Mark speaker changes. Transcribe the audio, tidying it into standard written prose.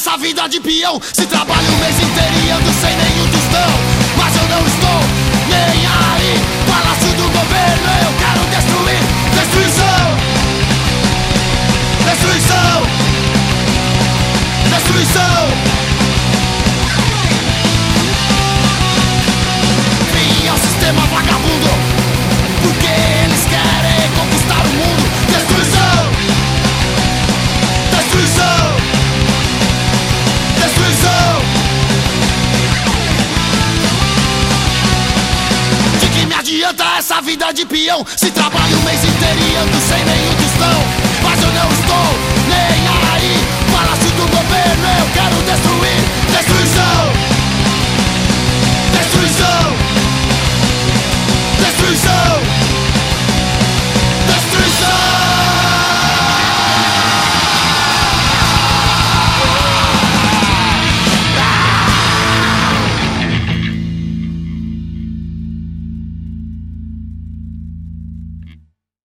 Speaker 1: essa vida de peão. Se trabalho o mês inteiro e ando sem nenhum tostão. Mas eu não estou nem aí. Palácio do governo, eu quero destruir. Destruição, destruição, destruição. Fim ao sistema vagabundo, porque eles querem conquistar o mundo. Destruição, destruição, destruição. De que me adianta essa vida de peão? Se trabalho o mês inteiro e ando sem nenhum tostão. Mas eu não estou nem aí.